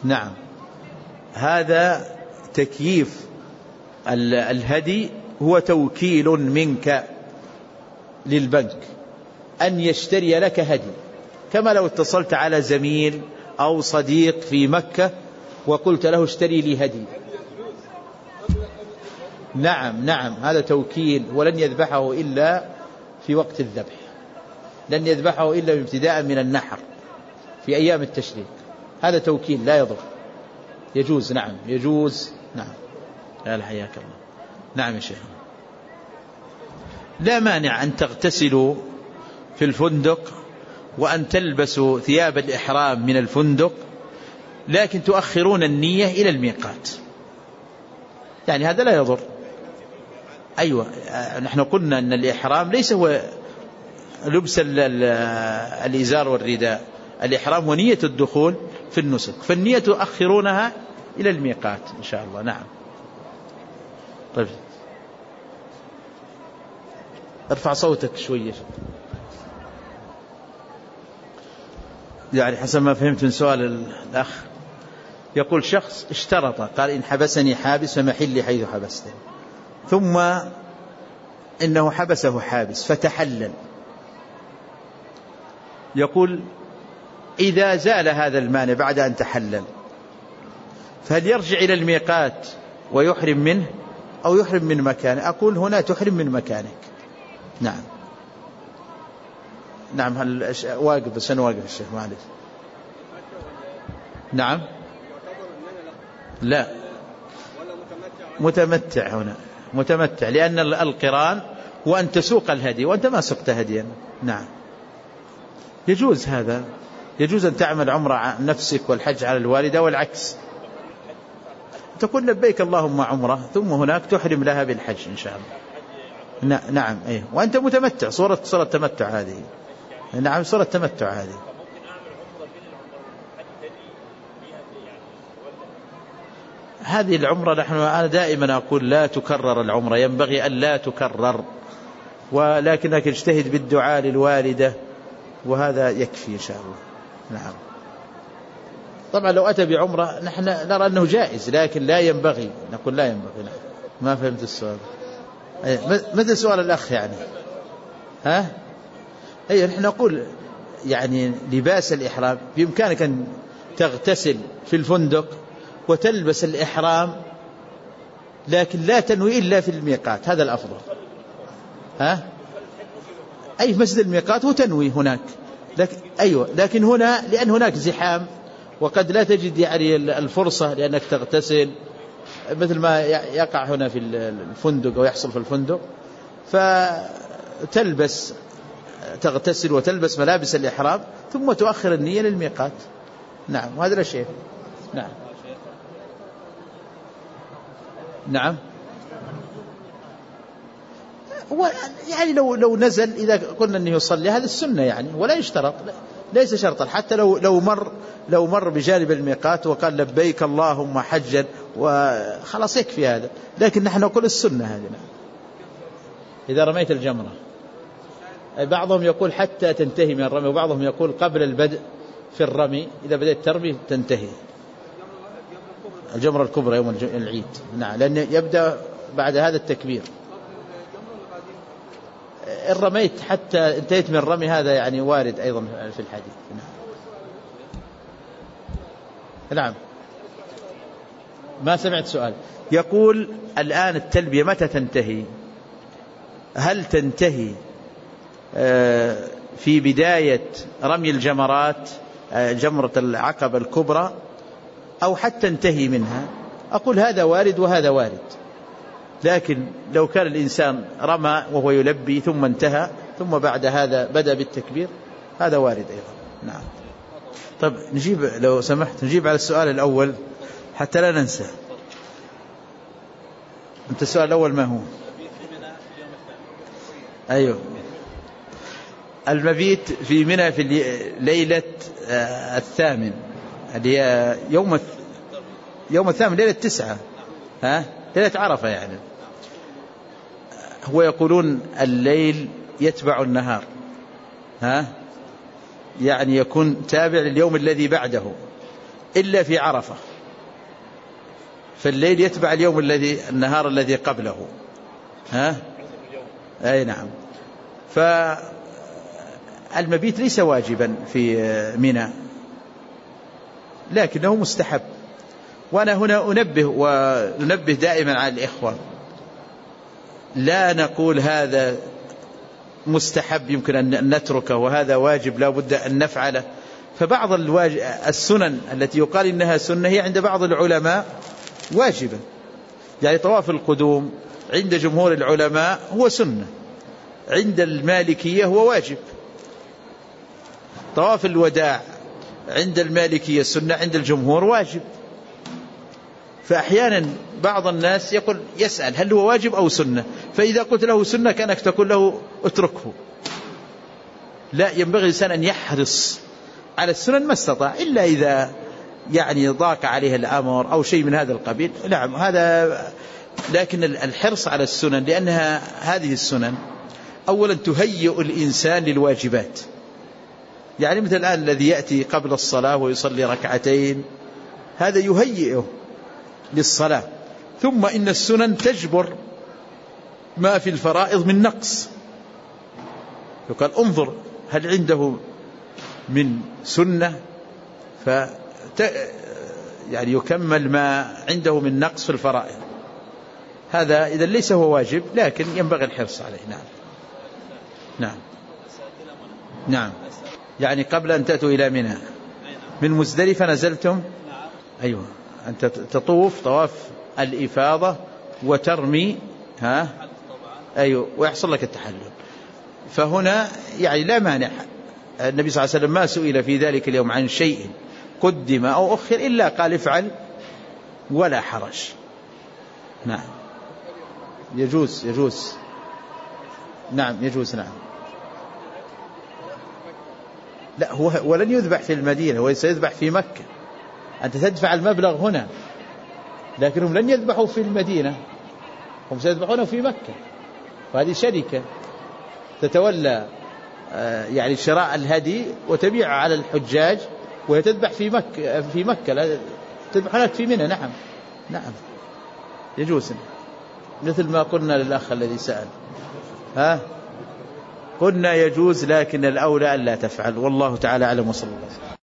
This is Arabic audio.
نعم، هذا تكييف الهدي هو توكيل منك للبنك أن يشتري لك هدي، كما لو اتصلت على زميل أو صديق في مكة وقلت له اشتري لي هدي. نعم نعم، هذا توكيل، ولن يذبحه إلا في وقت الذبح، لن يذبحه إلا ابتداء من النحر في أيام التشريق. هذا توكيل لا يضر، يجوز. نعم يجوز. نعم. لا حياك الله. نعم يا شيخ. لا مانع أن تغتسلوا في الفندق وأن تلبسوا ثياب الإحرام من الفندق، لكن تؤخرون النية إلى الميقات، يعني هذا لا يضر. أيوة، نحن قلنا أن الإحرام ليس هو لبس الإزار والرداء، الإحرام ونية الدخول في النسك، فالنية تؤخرونها إلى الميقات إن شاء الله. نعم. طيب ارفع صوتك شوية، يعني حسب ما فهمت من سؤال الأخ. يقول شخص اشترط، قال إن حبسني حابس فمحلي حيث حبستني، ثم إنه حبسه حابس فتحلل. يقول إذا زال هذا المانع بعد أن تحلل، فهل يرجع إلى الميقات ويحرم منه أو يحرم من مكانه؟ أقول هنا تحرم من مكانك. نعم نعم. هل واقف بس أنا واقف الشيخ معلش. نعم لا، متمتع هنا، متمتع، لأن القران هو أن تسوق الهدي وأنت ما سقت هديا. نعم يجوز هذا، يجوز أن تعمل عمرة عن نفسك والحج على الوالدة والعكس، تقول لبيك اللهم عمرة ثم هناك تحرم لها بالحج إن شاء الله. نعم إيه، وأنت متمتع، صورة تمتع هذه. نعم صورة تمتع هذه. هذه العمرة أنا دائما أقول لا تكرر العمرة، ينبغي أن لا تكرر، ولكنك اجتهد بالدعاء للوالدة وهذا يكفي إن شاء الله. نعم. طبعا لو أتى بعمرة نحن نرى أنه جائز، لكن لا ينبغي، نقول لا ينبغي. نعم. ما فهمت السؤال. مثل سؤال الأخ يعني. ها؟ أي نحن نقول يعني لباس الإحرام بإمكانك أن تغتسل في الفندق وتلبس الإحرام، لكن لا تنوي إلا في الميقات، هذا الأفضل. ها؟ أي مسجد الميقات وتنوي هناك، لكن أيوة، لكن هنا لأن هناك زحام وقد لا تجد يعني الفرصة لأنك تغتسل مثل ما يقع هنا في الفندق أو يحصل في الفندق، تغتسل وتلبس ملابس الإحرام ثم تؤخر النية للميقات. نعم، وهذا لا شيء. نعم نعم. يعني لو نزل إذا قلنا أنه يصلي هذا السنة يعني، ولا يشترط، ليس شرطا، حتى لو مر بجانب الميقات وقال لبيك اللهم حجا وخلاص يكفي هذا، لكن نحن نقول السنة هذه. إذا رميت الجمرة، بعضهم يقول حتى تنتهي من الرمي، وبعضهم يقول قبل البدء في الرمي، إذا بدأت ترمي تنتهي الجمرة الكبرى يوم العيد. نعم، لأن يبدأ بعد هذا التكبير. إن رميت حتى انتهيت من الرمي هذا يعني وارد أيضا في الحديث. نعم. ما سمعت سؤال. يقول الآن التلبية متى تنتهي؟ هل تنتهي في بداية رمي الجمرات، جمرة العقبة الكبرى، أو حتى تنتهي منها؟ أقول هذا وارد وهذا وارد، لكن لو كان الإنسان رمى وهو يلبي ثم انتهى ثم بعد هذا بدأ بالتكبير هذا وارد أيضا. نعم. طب نجيب لو سمحت، نجيب على السؤال الأول حتى لا ننسى. أنت السؤال الأول ما هو؟ أيوه، المبيت في منى في ليلة 8 اللي هي يوم 8 ليلة 9، ليلة عرفة يعني. هو يقولون الليل يتبع النهار، يعني يكون تابع لليوم الذي بعده، إلا في عرفة، فالليل يتبع النهار الذي قبله. أي نعم. فالمبيت ليس واجبا في منى، لكنه مستحب. وأنا هنا وننبه دائما على الإخوة، لا نقول هذا مستحب يمكن أن نتركه وهذا واجب لا بد أن نفعله. فبعض السنن التي يقال إنها سنة هي عند بعض العلماء واجبة. يعني طواف القدوم عند جمهور العلماء هو سنة، عند المالكية هو واجب. طواف الوداع عند المالكية سنة، عند الجمهور واجب. فأحيانا بعض الناس يسأل هل هو واجب أو سنة، فإذا قلت له سنة كأنك تقول له اتركه. لا، ينبغي الإنسان أن يحرص على السنن ما استطاع، إلا إذا يعني ضاق عليه الأمر أو شيء من هذا القبيل. نعم هذا، لكن الحرص على السنن لأنها هذه السنن أولا تهيئ الإنسان للواجبات. يعني مثل الآن الذي يأتي قبل الصلاة ويصلي ركعتين، هذا يهيئه للصلاة. ثم إن السنن تجبر ما في الفرائض من نقص. يقال انظر هل عنده من سنة يعني يكمل ما عنده من نقص في الفرائض. هذا إذا ليس هو واجب، لكن ينبغي الحرص عليه. نعم نعم نعم. يعني قبل أن تأتوا إلى منى من مزدلفة نزلتم؟ أيوة، أنت تطوف طواف الإفاضة وترمي أيوة، ويحصل لك التحلل. فهنا يعني لا مانع. النبي صلى الله عليه وسلم ما سئل في ذلك اليوم عن شيء قدم أو أخر إلا قال افعل ولا حرج. نعم يجوز. نعم يجوز. نعم. لا، هو ولن يذبح في المدينة، هو سيذبح في مكة. أنت تدفع المبلغ هنا، لكنهم لن يذبحوا في المدينة، هم سيذبحونه في مكة. وهذه شركة تتولى يعني شراء الهدي وتبيع على الحجاج، وهي تذبح في مكة لا تذبح هناك في منى. نعم نعم يجوز. مثل ما قلنا للأخ الذي سأل، قلنا يجوز، لكن الأولى أن لا تفعل. والله تعالى أعلم. وصلى الله.